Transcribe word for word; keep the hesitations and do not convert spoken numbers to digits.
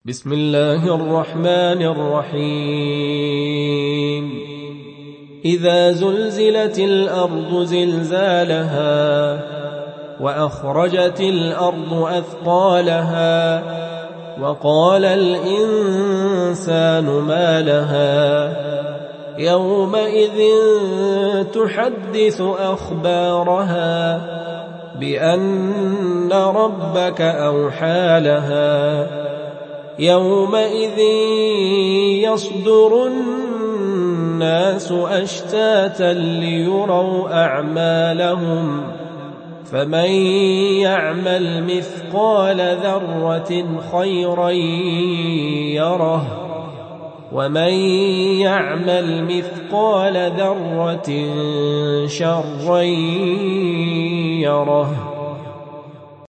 بسم الله الرحمن الرحيم إذا زلزلت الأرض زلزالها وأخرجت الأرض أثقالها وقال الإنسان ما لها يومئذ تحدث أخبارها بأن ربك أوحى لها يومئذ يصدر الناس أشتاتا ليروا أعمالهم فمن يعمل مثقال ذرة خيرا يره ومن يعمل مثقال ذرة شرا يره.